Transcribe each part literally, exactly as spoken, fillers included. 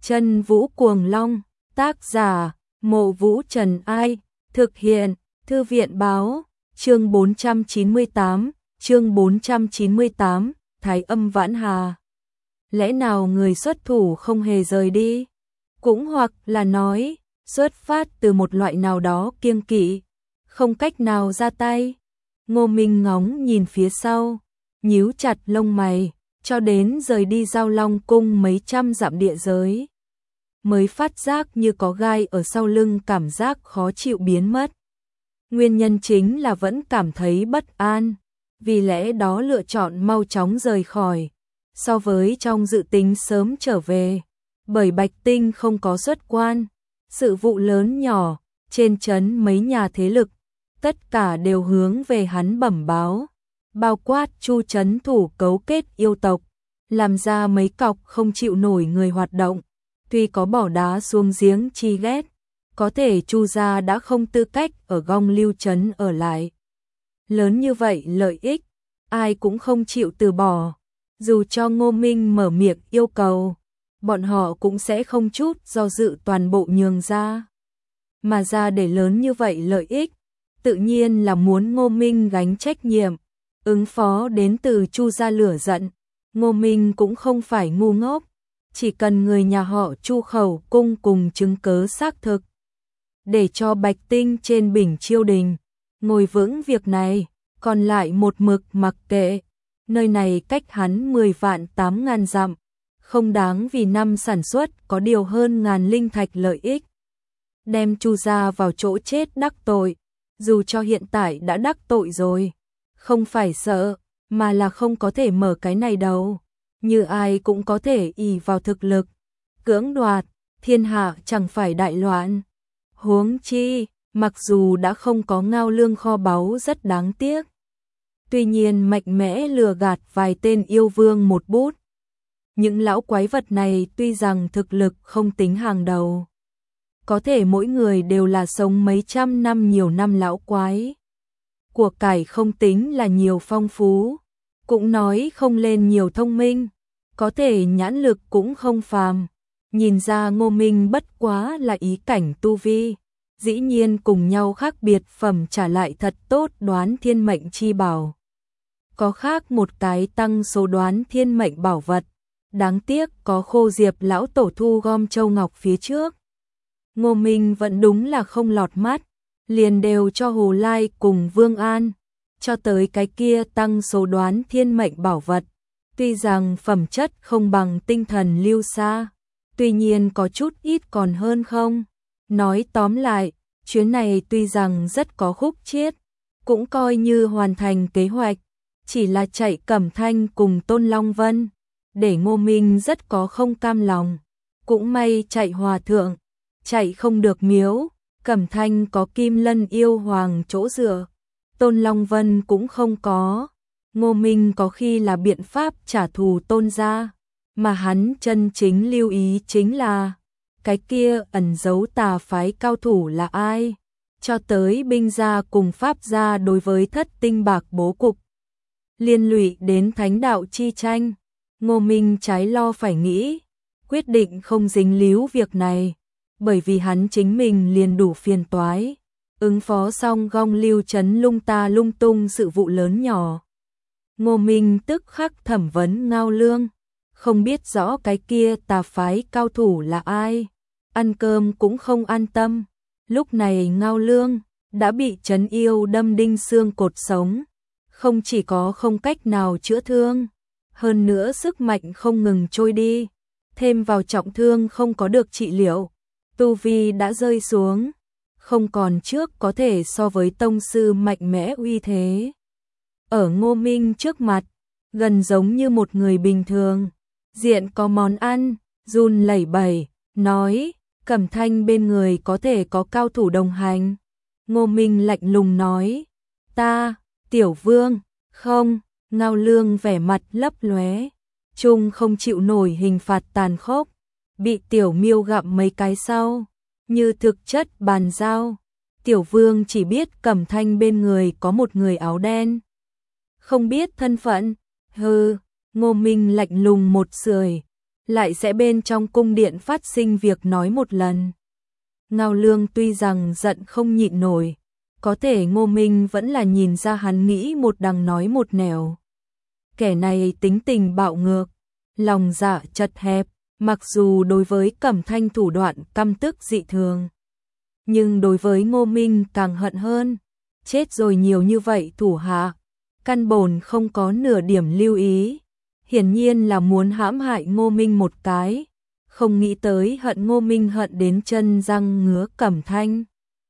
Chân Vũ Cuồng Long, tác giả, Mộ Vũ Trần Ai, thực hiện, Thư viện báo, chương bốn trăm chín mươi tám, chương bốn trăm chín mươi tám, Thái Âm Vãn Hà. Lẽ nào người xuất thủ không hề rời đi? Cũng hoặc là nói, xuất phát từ một loại nào đó kiêng kỵ, không cách nào ra tay. Ngô Minh ngóng nhìn phía sau, nhíu chặt lông mày, cho đến rời đi Giao Long cung mấy trăm dặm địa giới, mới phát giác như có gai ở sau lưng, cảm giác khó chịu biến mất. Nguyên nhân chính là vẫn cảm thấy bất an, vì lẽ đó lựa chọn mau chóng rời khỏi, so với trong dự tính sớm trở về. Bởi Bạch Tinh không có xuất quan, sự vụ lớn nhỏ, trên trấn mấy nhà thế lực, tất cả đều hướng về hắn bẩm báo, bao quát Chu trấn thủ cấu kết yêu tộc, làm ra mấy cọc không chịu nổi người hoạt động. Tuy có bỏ đá xuống giếng chi ghét, có thể Chu gia đã không tư cách ở Gong Lưu trấn ở lại. Lớn như vậy lợi ích, ai cũng không chịu từ bỏ. Dù cho Ngô Minh mở miệng yêu cầu, bọn họ cũng sẽ không chút do dự toàn bộ nhường ra. Mà ra để lớn như vậy lợi ích, tự nhiên là muốn Ngô Minh gánh trách nhiệm, ứng phó đến từ Chu gia lửa giận. Ngô Minh cũng không phải ngu ngốc, chỉ cần người nhà họ Chu khẩu cung cùng chứng cớ xác thực, để cho Bạch Tinh trên bình chiêu đình ngồi vững việc này, còn lại một mực mặc kệ. Nơi này cách hắn mười vạn tám ngàn dặm, không đáng vì năm sản xuất có điều hơn ngàn linh thạch lợi ích. Đem Chu gia vào chỗ chết đắc tội, dù cho hiện tại đã đắc tội rồi, không phải sợ, mà là không có thể mở cái này đâu. Như ai cũng có thể ỷ vào thực lực, cưỡng đoạt, thiên hạ chẳng phải đại loạn. Huống chi, mặc dù đã không có Ngao Lương kho báu rất đáng tiếc, tuy nhiên mạnh mẽ lừa gạt vài tên yêu vương một bút. Những lão quái vật này tuy rằng thực lực không tính hàng đầu, có thể mỗi người đều là sống mấy trăm năm nhiều năm lão quái. Của cải không tính là nhiều phong phú, cũng nói không lên nhiều thông minh, có thể nhãn lực cũng không phàm. Nhìn ra Ngô Minh bất quá là ý cảnh tu vi, dĩ nhiên cùng nhau khác biệt phẩm trả lại thật tốt đoán thiên mệnh chi bảo. Có khác một cái tăng số đoán thiên mệnh bảo vật, đáng tiếc có Khô Diệp lão tổ thu gom châu ngọc phía trước. Ngô Minh vẫn đúng là không lọt mắt, liền đều cho Hồ Lai cùng Vương An, cho tới cái kia tăng số đoán thiên mệnh bảo vật. Tuy rằng phẩm chất không bằng tinh thần lưu xa, tuy nhiên có chút ít còn hơn không. Nói tóm lại, chuyến này tuy rằng rất có khúc chiết, cũng coi như hoàn thành kế hoạch, chỉ là chạy Cẩm Thanh cùng Tôn Long Vân, để Ngô Minh rất có không cam lòng. Cũng may chạy Hòa Thượng, chạy không được Miếu, Cẩm Thanh có Kim Lân yêu hoàng chỗ dựa, Tôn Long Vân cũng không có. Ngô Minh có khi là biện pháp trả thù Tôn gia, mà hắn chân chính lưu ý chính là cái kia ẩn giấu tà phái cao thủ là ai, cho tới binh gia cùng pháp gia đối với thất tinh bạc bố cục, liên lụy đến thánh đạo chi tranh. Ngô Minh trái lo phải nghĩ, quyết định không dính líu việc này, bởi vì hắn chính mình liền đủ phiền toái, ứng phó xong Gong Lưu trấn lung ta lung tung sự vụ lớn nhỏ. Ngô Minh tức khắc thẩm vấn Ngao Lương, không biết rõ cái kia tà phái cao thủ là ai, ăn cơm cũng không an tâm. Lúc này Ngao Lương đã bị trấn yêu đâm đinh xương cột sống, không chỉ có không cách nào chữa thương, hơn nữa sức mạnh không ngừng trôi đi, thêm vào trọng thương không có được trị liệu, tu vi đã rơi xuống, không còn trước có thể so với tông sư mạnh mẽ uy thế. Ở Ngô Minh trước mặt, gần giống như một người bình thường, diện có món ăn, run lẩy bẩy, nói, Cẩm Thanh bên người có thể có cao thủ đồng hành. Ngô Minh lạnh lùng nói, ta, Tiểu Vương, không. Ngao Lương vẻ mặt lấp lóe, chung không chịu nổi hình phạt tàn khốc, bị Tiểu Miêu gặm mấy cái sau, như thực chất bàn giao. Tiểu Vương chỉ biết Cẩm Thanh bên người có một người áo đen, không biết thân phận. Hừ. Ngô Minh lạnh lùng một sưởi, lại sẽ bên trong cung điện phát sinh việc nói một lần. Ngao Lương tuy rằng giận không nhịn nổi, có thể Ngô Minh vẫn là nhìn ra hắn nghĩ một đằng nói một nẻo. Kẻ này tính tình bạo ngược, lòng dạ chật hẹp, mặc dù đối với Cẩm Thanh thủ đoạn căm tức dị thường, nhưng đối với Ngô Minh càng hận hơn. Chết rồi nhiều như vậy thủ hạ, căn bổn không có nửa điểm lưu ý, hiển nhiên là muốn hãm hại Ngô Minh một cái, không nghĩ tới hận Ngô Minh hận đến chân răng ngứa Cẩm Thanh.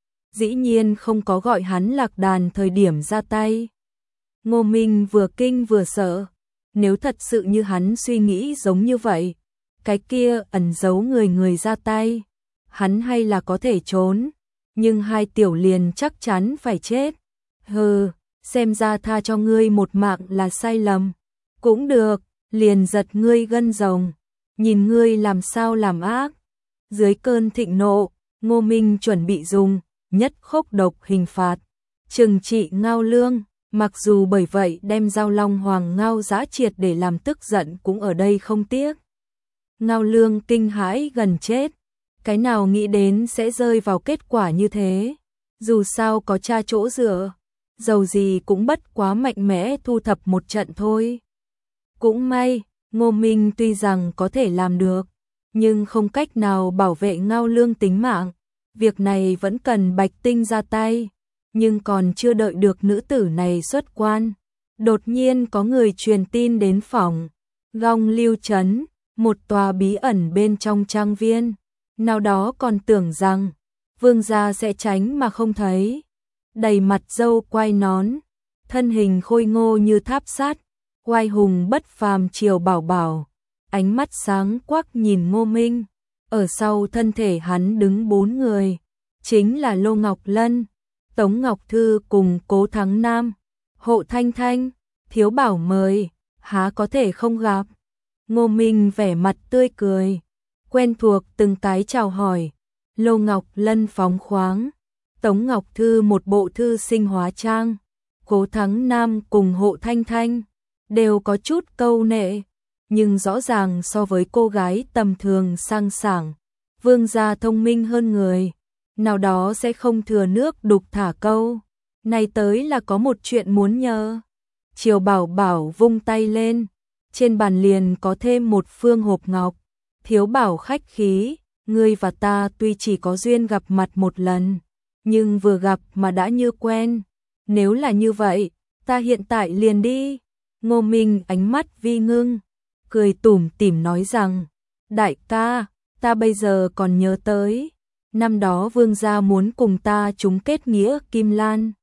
Dĩ nhiên không có gọi hắn lạc đàn thời điểm ra tay. Ngô Minh vừa kinh vừa sợ, nếu thật sự như hắn suy nghĩ giống như vậy, cái kia ẩn giấu người người ra tay, hắn hay là có thể trốn, nhưng hai tiểu liền chắc chắn phải chết. Hừ, xem ra tha cho ngươi một mạng là sai lầm. Cũng được, liền giật ngươi gân rồng, nhìn ngươi làm sao làm ác. Dưới cơn thịnh nộ, Ngô Minh chuẩn bị dùng nhất khốc độc hình phạt trừng trị Ngao Lương, mặc dù bởi vậy đem Giao Long Hoàng Ngao Dã triệt để làm tức giận cũng ở đây không tiếc. Ngao Lương kinh hãi gần chết, cái nào nghĩ đến sẽ rơi vào kết quả như thế. Dù sao có cha chỗ dựa, dầu gì cũng bất quá mạnh mẽ thu thập một trận thôi. Cũng may, Ngô Minh tuy rằng có thể làm được, nhưng không cách nào bảo vệ Ngao Lương tính mạng. Việc này vẫn cần Bạch Tinh ra tay, nhưng còn chưa đợi được nữ tử này xuất quan. Đột nhiên có người truyền tin đến phòng Gong Lưu Trấn, một tòa bí ẩn bên trong trang viên. Nào đó còn tưởng rằng vương gia sẽ tránh mà không thấy. Đầy mặt râu quai nón, thân hình khôi ngô như tháp sắt, oai hùng bất phàm Triều Bảo Bảo, ánh mắt sáng quắc nhìn Ngô Minh. Ở sau thân thể hắn đứng bốn người, chính là Lô Ngọc Lân, Tống Ngọc Thư cùng Cố Thắng Nam. Hộ Thanh Thanh, Thiếu Bảo mời, há có thể không gặp. Ngô Minh vẻ mặt tươi cười, quen thuộc từng cái chào hỏi. Lô Ngọc Lân phóng khoáng, Tống Ngọc Thư một bộ thư sinh hóa trang, Cố Thắng Nam cùng Hộ Thanh Thanh đều có chút câu nệ, nhưng rõ ràng so với cô gái tầm thường sang sảng, vương gia thông minh hơn người, nào đó sẽ không thừa nước đục thả câu. Này tới là có một chuyện muốn nhờ. Triều Bảo Bảo vung tay lên, trên bàn liền có thêm một phương hộp ngọc. Thiếu Bảo khách khí, ngươi và ta tuy chỉ có duyên gặp mặt một lần, nhưng vừa gặp mà đã như quen. Nếu là như vậy, ta hiện tại liền đi. Ngô Minh ánh mắt vi ngưng, cười tủm tỉm nói rằng, đại ca, ta bây giờ còn nhớ tới, năm đó vương gia muốn cùng ta chúng kết nghĩa Kim Lan.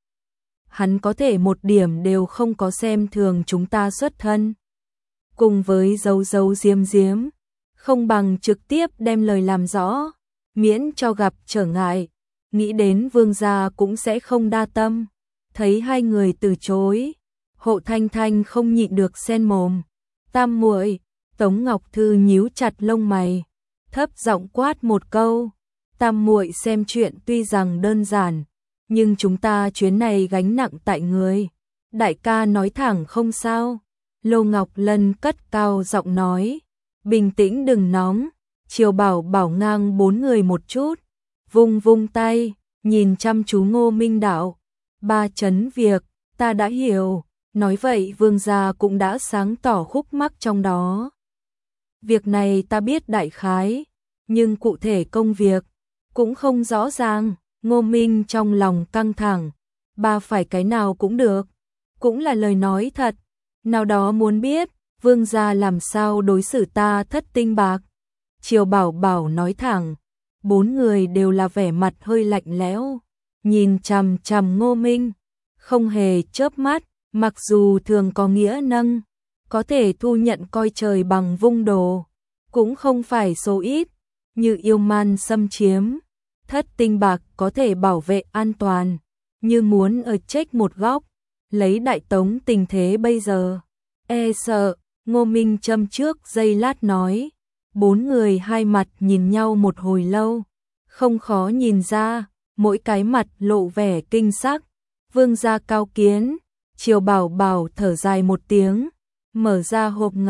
Hắn có thể một điểm đều không có xem thường chúng ta xuất thân. Cùng với giấu giấu diếm diếm, không bằng trực tiếp đem lời làm rõ, miễn cho gặp trở ngại. Nghĩ đến vương gia cũng sẽ không đa tâm. Thấy hai người từ chối, Hộ Thanh Thanh không nhịn được xen mồm. Tam muội, Tống Ngọc Thư nhíu chặt lông mày, thấp giọng quát một câu. Tam muội xem chuyện tuy rằng đơn giản, nhưng chúng ta chuyến này gánh nặng tại người. Đại ca nói thẳng không sao. Lô Ngọc Lân cất cao giọng nói, bình tĩnh đừng nóng. Triều Bảo Bảo ngang bốn người một chút, vung vung tay, nhìn chăm chú Ngô Minh đạo. Ba chấn việc, ta đã hiểu. Nói vậy vương gia cũng đã sáng tỏ khúc mắc trong đó. Việc này ta biết đại khái, nhưng cụ thể công việc cũng không rõ ràng. Ngô Minh trong lòng căng thẳng, ba phải cái nào cũng được, cũng là lời nói thật. Nào đó muốn biết, vương gia làm sao đối xử ta thất tinh bạc. Triều Bảo Bảo nói thẳng, bốn người đều là vẻ mặt hơi lạnh lẽo, nhìn chằm chằm Ngô Minh, không hề chớp mắt. Mặc dù thường có nghĩa nâng, có thể thu nhận coi trời bằng vung đồ, cũng không phải số ít, như yêu man xâm chiếm. Thất tinh bạc có thể bảo vệ an toàn, như muốn ở trách một góc, lấy Đại Tống tình thế bây giờ. E sợ, Ngô Minh châm trước giây lát nói, bốn người hai mặt nhìn nhau một hồi lâu, không khó nhìn ra, mỗi cái mặt lộ vẻ kinh sắc. Vương gia cao kiến. Triều Bảo Bảo thở dài một tiếng, mở ra hộp ngọc,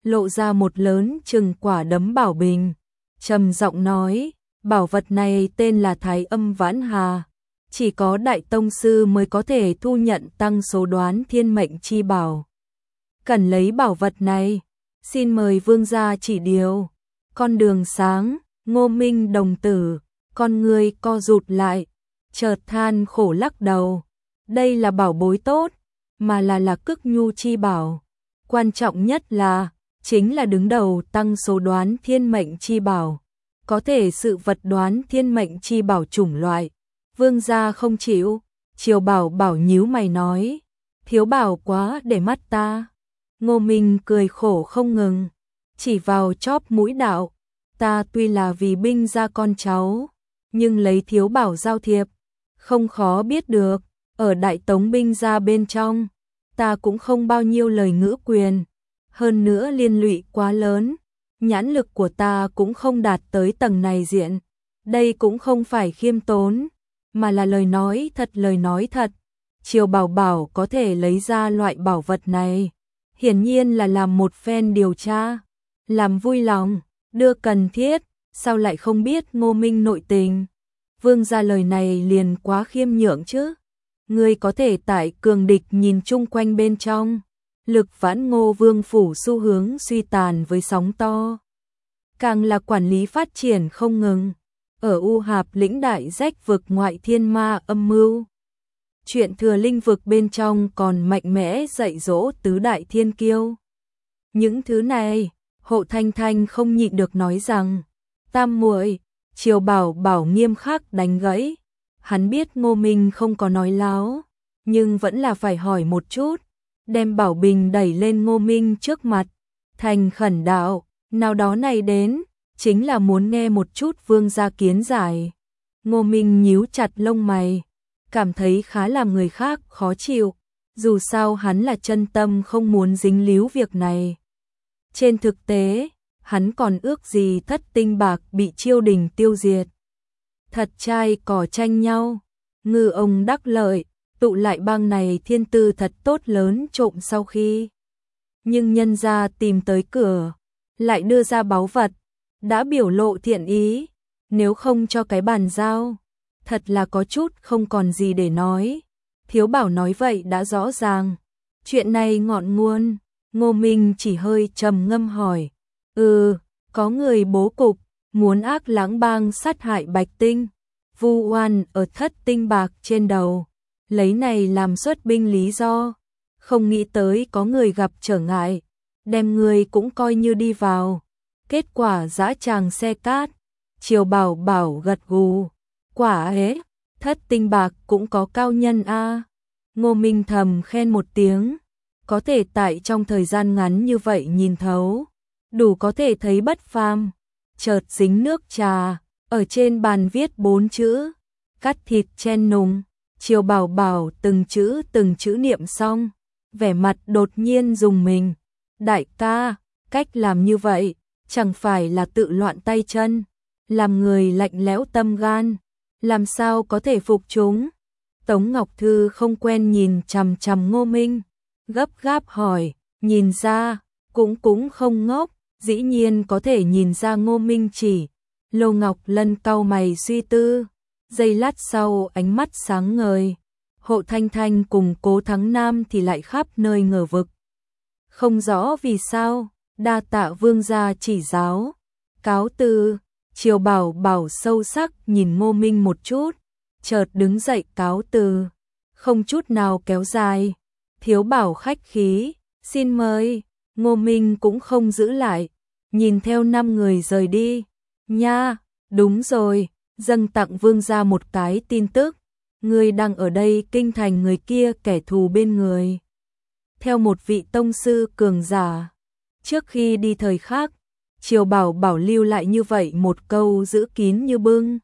lộ ra một lớn chừng quả đấm bảo bình, trầm giọng nói, bảo vật này tên là Thái Âm Vãn Hà, chỉ có đại tông sư mới có thể thu nhận tăng số đoán thiên mệnh chi bảo. Cần lấy bảo vật này, xin mời vương gia chỉ điều. Con đường sáng, Ngô Minh đồng tử, con người co rụt lại, chợt than khổ lắc đầu. Đây là bảo bối tốt, mà là là Cức Nhu chi bảo. Quan trọng nhất là, chính là đứng đầu tăng số đoán thiên mệnh chi bảo. Có thể sự vật đoán thiên mệnh chi bảo chủng loại. Vương gia không chịu, Triều Bảo Bảo nhíu mày nói, thiếu bảo quá để mắt ta. Ngô Minh cười khổ không ngừng, chỉ vào chóp mũi đạo, ta tuy là vì binh gia con cháu, nhưng lấy thiếu bảo giao thiệp, không khó biết được, ở đại tống binh gia bên trong, ta cũng không bao nhiêu lời ngữ quyền, hơn nữa liên lụy quá lớn, nhãn lực của ta cũng không đạt tới tầng này diện, đây cũng không phải khiêm tốn, mà là lời nói thật lời nói thật. Triều Bảo Bảo có thể lấy ra loại bảo vật này, hiển nhiên là làm một phen điều tra, làm vui lòng, đưa cần thiết, sao lại không biết Ngô Minh nội tình. Vương gia lời này liền quá khiêm nhượng chứ. Ngươi có thể tại cường địch nhìn chung quanh bên trong, lực Vãn Ngô Vương phủ xu hướng suy tàn với sóng to. Càng là quản lý phát triển không ngừng, ở U Hạp lĩnh đại rách vực ngoại thiên ma âm mưu. Chuyện thừa linh vực bên trong còn mạnh mẽ dạy dỗ tứ đại thiên kiêu. Những thứ này, Hộ Thanh Thanh không nhịn được nói rằng, tam muội, Triều Bảo Bảo nghiêm khắc đánh gãy. Hắn biết Ngô Minh không có nói láo, nhưng vẫn là phải hỏi một chút, đem Bảo Bình đẩy lên Ngô Minh trước mặt, thành khẩn đạo, nào đó này đến, chính là muốn nghe một chút vương gia kiến giải. Ngô Minh nhíu chặt lông mày, cảm thấy khá làm người khác khó chịu, dù sao hắn là chân tâm không muốn dính líu việc này. Trên thực tế, hắn còn ước gì thất tinh bạc bị Chiêu Đình tiêu diệt. Thật trai cỏ tranh nhau, ngư ông đắc lợi, tụ lại bang này thiên tư thật tốt lớn trộm sau khi. Nhưng nhân gia tìm tới cửa, lại đưa ra báu vật, đã biểu lộ thiện ý, nếu không cho cái bàn giao, thật là có chút không còn gì để nói. Thiếu Bảo nói vậy đã rõ ràng, chuyện này ngọn nguồn, Ngô Minh chỉ hơi trầm ngâm hỏi, ừ, có người bố cục, muốn ác lãng bang sát hại Bạch Tinh, vu oan ở thất tinh bạc trên đầu, lấy này làm xuất binh lý do, không nghĩ tới có người gặp trở ngại, đem người cũng coi như đi vào, kết quả dã tràng xe cát. Triều Bảo Bảo gật gù, quả ấy, thất tinh bạc cũng có cao nhân a. Ngô Minh thầm khen một tiếng, có thể tại trong thời gian ngắn như vậy nhìn thấu, đủ có thể thấy bất phàm. Chợt dính nước trà, ở trên bàn viết bốn chữ, cắt thịt chen nùng. Triều Bảo Bảo từng chữ từng chữ niệm xong, vẻ mặt đột nhiên rùng mình. Đại ca, cách làm như vậy, chẳng phải là tự loạn tay chân, làm người lạnh lẽo tâm gan, làm sao có thể phục chúng. Tống Ngọc Thư không quen nhìn chằm chằm Ngô Minh, gấp gáp hỏi, nhìn ra, cũng cũng không ngốc, dĩ nhiên có thể nhìn ra Ngô Minh chỉ. Lô Ngọc Lân cau mày suy tư, giây lát sau ánh mắt sáng ngời. Hộ Thanh Thanh cùng Cố Thắng Nam thì lại khắp nơi ngờ vực. Không rõ vì sao, đa tạ vương gia chỉ giáo. Cáo từ. Triều Bảo Bảo sâu sắc nhìn Ngô Minh một chút, chợt đứng dậy cáo từ, không chút nào kéo dài. Thiếu Bảo khách khí, xin mời. Ngô Minh cũng không giữ lại, nhìn theo năm người rời đi. Nha, đúng rồi, dâng tặng vương gia một cái tin tức, người đang ở đây kinh thành người kia kẻ thù bên người. Theo một vị tông sư cường giả, trước khi đi thời khắc, Triều Bảo Bảo lưu lại như vậy một câu giữ kín như bưng,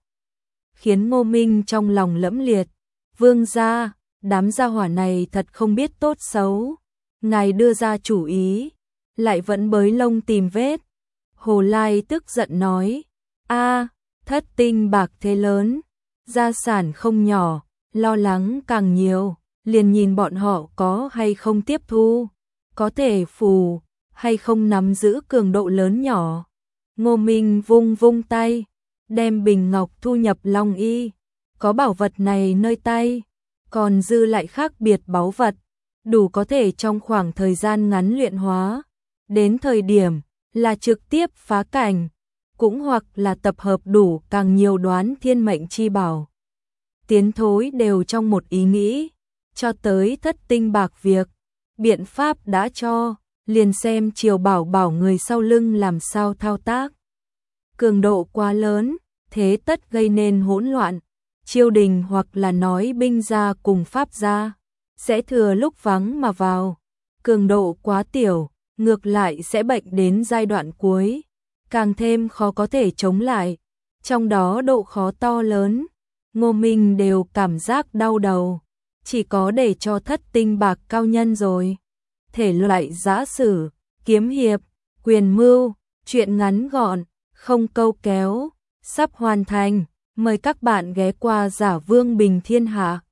khiến Ngô Minh trong lòng lẫm liệt. Vương gia, đám gia hỏa này thật không biết tốt xấu, ngài đưa ra chủ ý, lại vẫn bới lông tìm vết. Hồ Lai tức giận nói, a, thất tinh bạc thế lớn, gia sản không nhỏ, lo lắng càng nhiều, liền nhìn bọn họ có hay không tiếp thu, có thể phù hay không nắm giữ cường độ lớn nhỏ. Ngô Minh vung vung tay, đem bình ngọc thu nhập long y, có bảo vật này nơi tay, còn dư lại khác biệt báu vật, đủ có thể trong khoảng thời gian ngắn luyện hóa, đến thời điểm là trực tiếp phá cảnh, cũng hoặc là tập hợp đủ càng nhiều đoán thiên mệnh chi bảo. Tiến thối đều trong một ý nghĩ, cho tới thất tinh bạc việc, biện pháp đã cho, liền xem Triều Bảo Bảo người sau lưng làm sao thao tác. Cường độ quá lớn, thế tất gây nên hỗn loạn, triều đình hoặc là nói binh gia cùng pháp gia, sẽ thừa lúc vắng mà vào. Cường độ quá tiểu, ngược lại sẽ bệnh đến giai đoạn cuối, càng thêm khó có thể chống lại, trong đó độ khó to lớn. Ngô Minh đều cảm giác đau đầu, chỉ có để cho thất tinh bạc cao nhân rồi. Thể loại giã sử, kiếm hiệp, quyền mưu, truyện ngắn gọn, không câu kéo, sắp hoàn thành, mời các bạn ghé qua Giả Vương Bình Thiên Hạ.